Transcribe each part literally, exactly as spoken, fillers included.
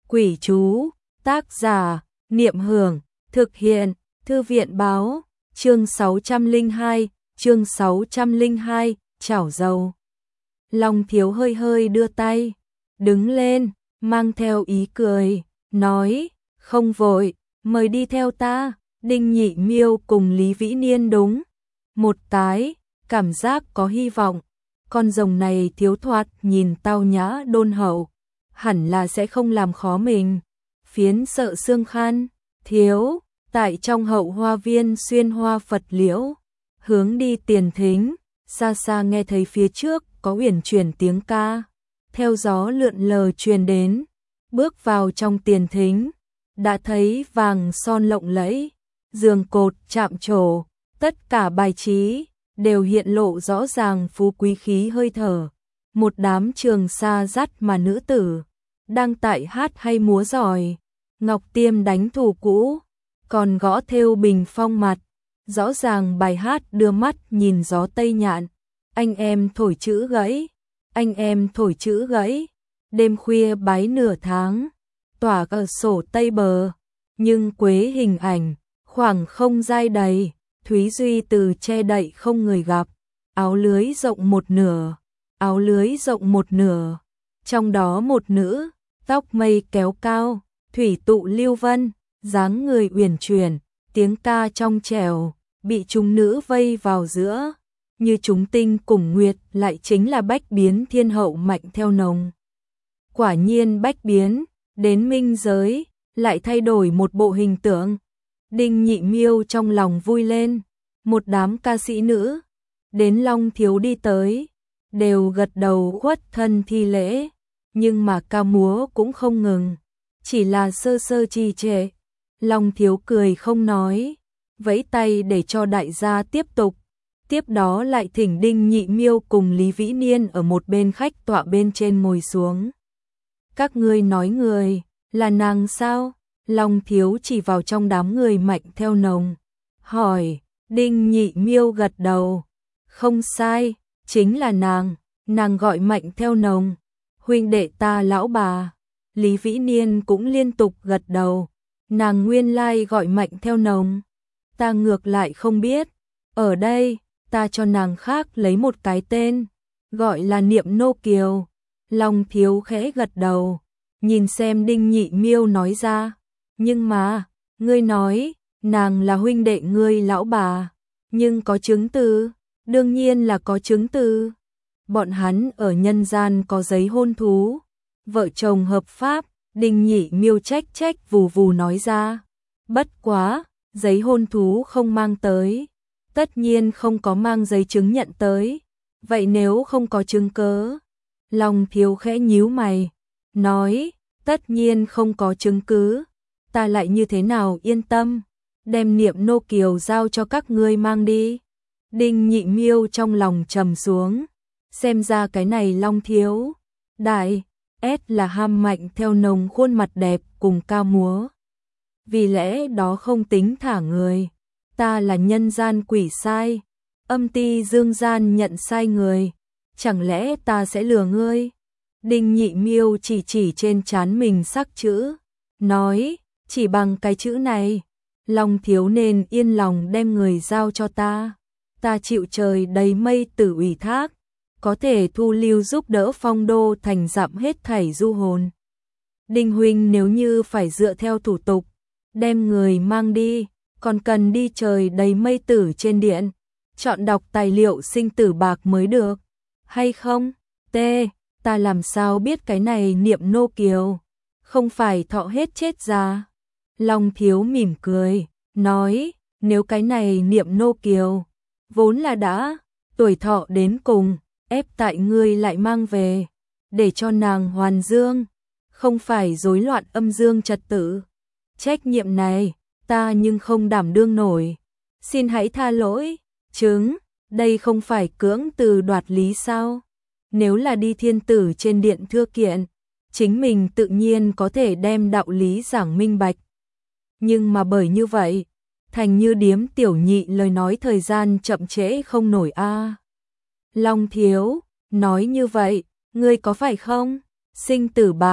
Quỷ chú, tác giả, Niệm Hưởng, thực hiện, Thư viện báo, chương sáu trăm lẻ hai, chương sáu trăm lẻ hai, chảo dầu. Long Thiếu hơi hơi đưa tay, đứng lên, mang theo ý cười, nói, không vội, mời đi theo ta. Đinh Nhị Miêu cùng Lý Vĩ Niên đúng một cái, cảm giác có hy vọng. Con rồng này thiếu thoạt nhìn tao nhã đôn hậu, hẳn là sẽ không làm khó mình. Phiến sợ xương khan, thiếu, tại trong hậu hoa viên xuyên hoa Phật liễu, hướng đi tiền thính, xa xa nghe thấy phía trước có uyển chuyển tiếng ca, theo gió lượn lờ truyền đến, bước vào trong tiền thính, đã thấy vàng son lộng lẫy, giường cột chạm trổ, tất cả bài trí đều hiện lộ rõ ràng phú quý khí hơi thở. Một đám trường sa dắt mà nữ tử đang tại hát hay múa giỏi, ngọc tiêm đánh thủ cũ, còn gõ thêu bình phong mặt, rõ ràng bài hát đưa mắt nhìn gió tây nhạn. Anh em thổi chữ gãy, anh em thổi chữ gãy, đêm khuya bái nửa tháng, tỏa ở sổ tây bờ, nhưng quế hình ảnh, khoảng không dai đầy, Thúy Duy từ che đậy không người gặp, áo lưới rộng một nửa, áo lưới rộng một nửa, trong đó một nữ, tóc mây kéo cao, thủy tụ lưu vân, dáng người uyển chuyển, tiếng ca trong trẻo, bị chúng nữ vây vào giữa, như chúng tinh cùng nguyệt, lại chính là Bách Biến Thiên Hậu Mạnh Theo Nồng. Quả nhiên Bách Biến, đến minh giới, lại thay đổi một bộ hình tượng. Đinh Nhị Miêu trong lòng vui lên, một đám ca sĩ nữ, đến Long Thiếu đi tới, đều gật đầu khuất thân thi lễ, nhưng mà ca múa cũng không ngừng, chỉ là sơ sơ trì trệ. Long Thiếu cười không nói, vẫy tay để cho đại gia tiếp tục, tiếp đó lại thỉnh Đinh Nhị Miêu cùng Lý Vĩ Niên ở một bên khách tọa bên trên ngồi xuống. Các ngươi nói người, là nàng sao? Long Thiếu chỉ vào trong đám người Mạnh Theo Nồng, hỏi. Đinh Nhị Miêu gật đầu, không sai, chính là nàng, nàng gọi Mạnh Theo Nồng, huynh đệ ta lão bà. Lý Vĩ Niên cũng liên tục gật đầu, nàng nguyên lai gọi Mạnh Theo Nồng, ta ngược lại không biết, ở đây, ta cho nàng khác lấy một cái tên, gọi là Niệm Nô Kiều. Long Thiếu khẽ gật đầu, nhìn xem Đinh Nhị Miêu nói ra, nhưng mà, ngươi nói, nàng là huynh đệ ngươi lão bà, nhưng có chứng từ, đương nhiên là có chứng từ. Bọn hắn ở nhân gian có giấy hôn thú, vợ chồng hợp pháp. Đinh Nhị Miêu trách trách vù vù nói ra, bất quá, giấy hôn thú không mang tới, tất nhiên không có mang giấy chứng nhận tới, vậy nếu không có chứng cớ? Long Thiếu khẽ nhíu mày, nói, tất nhiên không có chứng cứ, ta lại như thế nào yên tâm, đem Niệm Nô Kiều giao cho các ngươi mang đi. Đinh Nhị Miêu trong lòng trầm xuống, xem ra cái này Long Thiếu, đại, S là ham Mạnh Theo Nồng khuôn mặt đẹp cùng ca múa. Vì lẽ đó không tính thả người, ta là nhân gian quỷ sai, âm ti dương gian nhận sai người, chẳng lẽ ta sẽ lừa ngươi? Đinh Nhị Miêu chỉ chỉ trên trán mình sắc chữ, nói, chỉ bằng cái chữ này, Long Thiếu nên yên lòng đem người giao cho ta, ta chịu trời đầy mây tử ủy thác, có thể thu lưu giúp đỡ Phong Đô thành dặm hết thảy du hồn. Đinh huynh nếu như phải dựa theo thủ tục, đem người mang đi, còn cần đi trời đầy mây tử trên điện, chọn đọc tài liệu sinh tử bạc mới được, hay không? T, ta làm sao biết cái này Niệm Nô Kiều, không phải thọ hết chết già. Long Thiếu mỉm cười, nói, nếu cái này Niệm Nô Kiều, vốn là đã, tuổi thọ đến cùng, ép tại ngươi lại mang về, để cho nàng hoàn dương, không phải rối loạn âm dương trật tự. Trách nhiệm này, ta nhưng không đảm đương nổi, xin hãy tha lỗi, chứng, đây không phải cưỡng từ đoạt lý sao? Nếu là đi thiên tử trên điện thưa kiện, chính mình tự nhiên có thể đem đạo lý giảng minh bạch. Nhưng mà bởi như vậy, thành như điếm tiểu nhị lời nói thời gian chậm trễ không nổi a. Long Thiếu, nói như vậy, ngươi có phải không? Sinh tử bạc,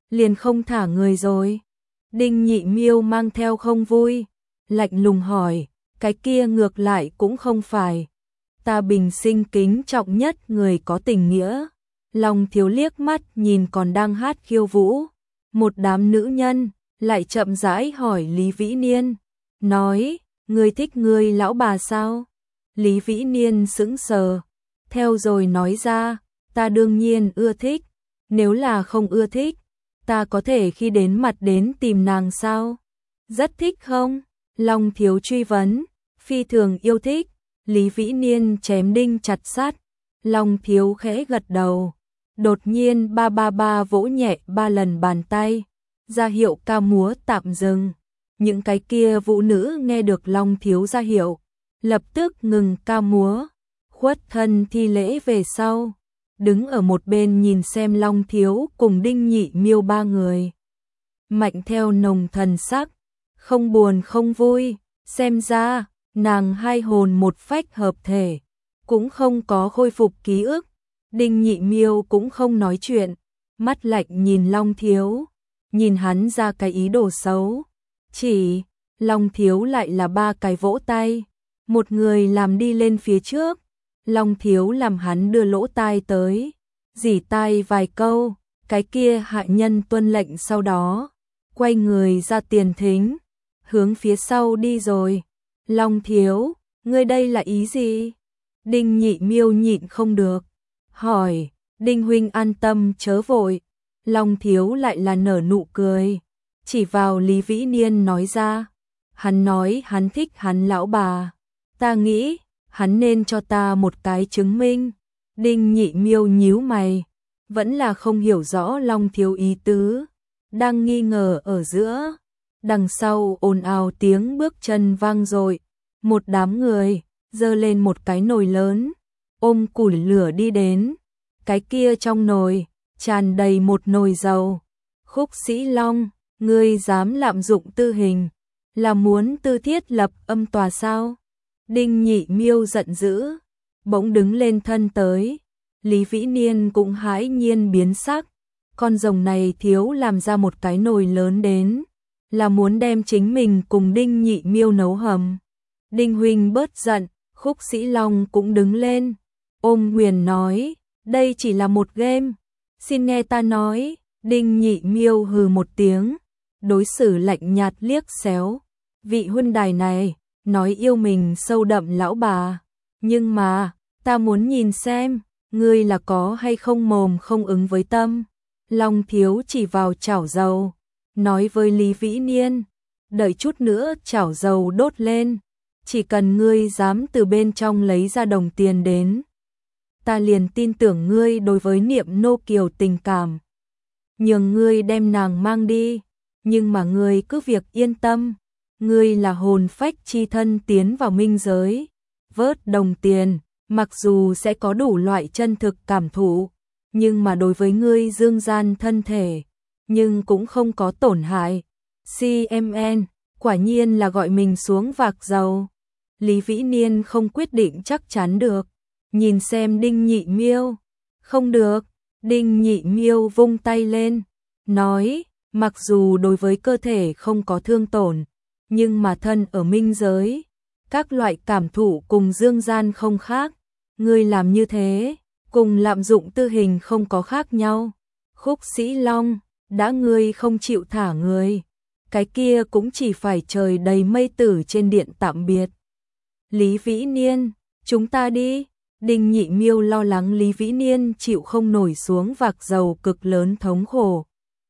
liền không thả người rồi. Đinh Nhị Miêu mang theo không vui, lạnh lùng hỏi, cái kia ngược lại cũng không phải. Ta bình sinh kính trọng nhất người có tình nghĩa. Long Thiếu liếc mắt nhìn còn đang hát khiêu vũ một đám nữ nhân, lại chậm rãi hỏi Lý Vĩ Niên, nói, ngươi thích ngươi lão bà sao? Lý Vĩ Niên sững sờ, theo rồi nói ra, ta đương nhiên ưa thích, nếu là không ưa thích, ta có thể khi đến mặt đến tìm nàng sao? Rất thích không? Long Thiếu truy vấn, phi thường yêu thích. Lý Vĩ Niên chém đinh chặt sắt. Long Thiếu khẽ gật đầu. Đột nhiên ba ba ba vỗ nhẹ ba lần bàn tay, ra hiệu ca múa tạm dừng. Những cái kia vũ nữ nghe được Long Thiếu ra hiệu, lập tức ngừng ca múa, khuất thân thi lễ về sau, đứng ở một bên nhìn xem Long Thiếu cùng Đinh Nhị Miêu ba người. Mạnh theo nồng thần sắc, không buồn không vui, xem ra, nàng hai hồn một phách hợp thể, cũng không có khôi phục ký ức. Đinh Nhị Miêu cũng không nói chuyện, mắt lạnh nhìn Long Thiếu, nhìn hắn ra cái ý đồ xấu. Chỉ, Long Thiếu lại là ba cái vỗ tay, một người làm đi lên phía trước, Long Thiếu làm hắn đưa lỗ tai tới, rỉ tai vài câu, cái kia hạ nhân tuân lệnh sau đó, quay người ra tiền thính, hướng phía sau đi rồi. Long Thiếu, ngươi đây là ý gì? Đinh Nhị Miêu nhịn không được, hỏi, Đinh huynh an tâm chớ vội. Long Thiếu lại là nở nụ cười, chỉ vào Lý Vĩ Niên nói ra, hắn nói hắn thích hắn lão bà, ta nghĩ, hắn nên cho ta một cái chứng minh. Đinh Nhị Miêu nhíu mày, vẫn là không hiểu rõ Long Thiếu ý tứ, đang nghi ngờ ở giữa. Đằng sau ồn ào tiếng bước chân vang dội, một đám người giơ lên một cái nồi lớn, ôm củi lửa đi đến. Cái kia trong nồi tràn đầy một nồi dầu. Khúc Sĩ Long, ngươi dám lạm dụng tư hình, là muốn tư thiết lập âm tòa sao? Đinh Nhị Miêu giận dữ, bỗng đứng lên thân tới. Lý Vĩ Niên cũng hãi nhiên biến sắc, con rồng này thiếu làm ra một cái nồi lớn đến, là muốn đem chính mình cùng Đinh Nhị Miêu nấu hầm. Đinh huynh bớt giận. Khúc Sĩ Long cũng đứng lên, ôm quyền nói, đây chỉ là một game, xin nghe ta nói. Đinh Nhị Miêu hừ một tiếng, đối xử lạnh nhạt liếc xéo, vị huynh đài này, nói yêu mình sâu đậm lão bà, nhưng mà, ta muốn nhìn xem, ngươi là có hay không mồm không ứng với tâm. Long Thiếu chỉ vào chảo dầu, nói với Lý Vĩ Niên, đợi chút nữa chảo dầu đốt lên, chỉ cần ngươi dám từ bên trong lấy ra đồng tiền đến, ta liền tin tưởng ngươi đối với Niệm nô kiều tình cảm, nhường ngươi đem nàng mang đi, nhưng mà ngươi cứ việc yên tâm, ngươi là hồn phách chi thân tiến vào minh giới, vớt đồng tiền, mặc dù sẽ có đủ loại chân thực cảm thụ, nhưng mà đối với ngươi dương gian thân thể, nhưng cũng không có tổn hại. xê em en, quả nhiên là gọi mình xuống vạc dầu. Lý Vĩ Niên không quyết định chắc chắn được, nhìn xem Đinh Nhị Miêu, không được. Đinh Nhị Miêu vung tay lên, nói, mặc dù đối với cơ thể không có thương tổn, nhưng mà thân ở minh giới, các loại cảm thụ cùng dương gian không khác, ngươi làm như thế, cùng lạm dụng tư hình không có khác nhau. Khúc Sĩ Long, đã ngươi không chịu thả người, cái kia cũng chỉ phải trời đầy mây tử trên điện tạm biệt. Lý Vĩ Niên, chúng ta đi. Đinh Nhị Miêu lo lắng Lý Vĩ Niên chịu không nổi xuống vạc dầu cực lớn thống khổ.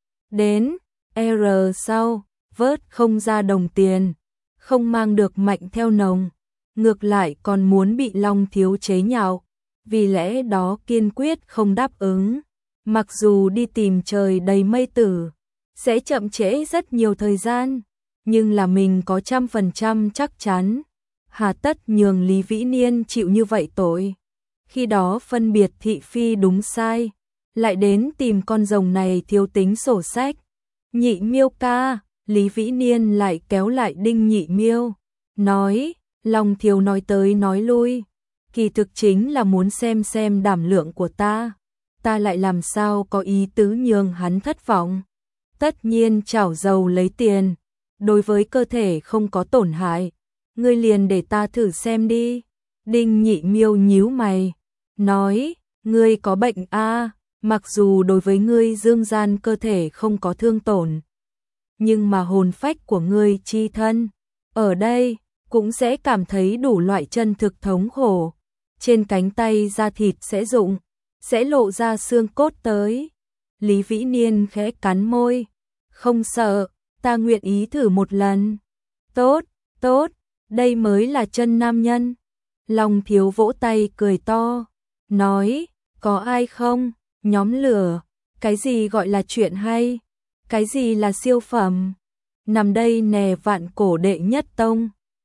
Đến, R sau, vớt không ra đồng tiền, không mang được mạnh theo nồng, ngược lại còn muốn bị Long Thiếu chế nhạo, vì lẽ đó kiên quyết không đáp ứng. Mặc dù đi tìm trời đầy mây tử, sẽ chậm trễ rất nhiều thời gian, nhưng là mình có trăm phần trăm chắc chắn. Hà tất nhường Lý Vĩ Niên chịu như vậy tội. Khi đó phân biệt thị phi đúng sai, lại đến tìm con rồng này thiếu tính sổ sách. Nhị Miêu ca, Lý Vĩ Niên lại kéo lại Đinh Nhị Miêu, nói, Long Thiếu nói tới nói lui, kỳ thực chính là muốn xem xem đảm lượng của ta, ta lại làm sao có ý tứ nhường hắn thất vọng. Tất nhiên chảo dầu lấy tiền, đối với cơ thể không có tổn hại, ngươi liền để ta thử xem đi. Đinh Nhị Miêu nhíu mày, nói, ngươi có bệnh a, mặc dù đối với ngươi dương gian cơ thể không có thương tổn, nhưng mà hồn phách của ngươi chi thân, ở đây, cũng sẽ cảm thấy đủ loại chân thực thống khổ. Trên cánh tay da thịt sẽ rụng, sẽ lộ ra xương cốt tới. Lý Vĩ Niên khẽ cắn môi, không sợ, ta nguyện ý thử một lần. Tốt, tốt, đây mới là chân nam nhân. Long Thiếu vỗ tay cười to, nói, có ai không, nhóm lửa, cái gì gọi là chuyện hay, cái gì là siêu phẩm, nằm đây nè vạn cổ đệ nhất tông.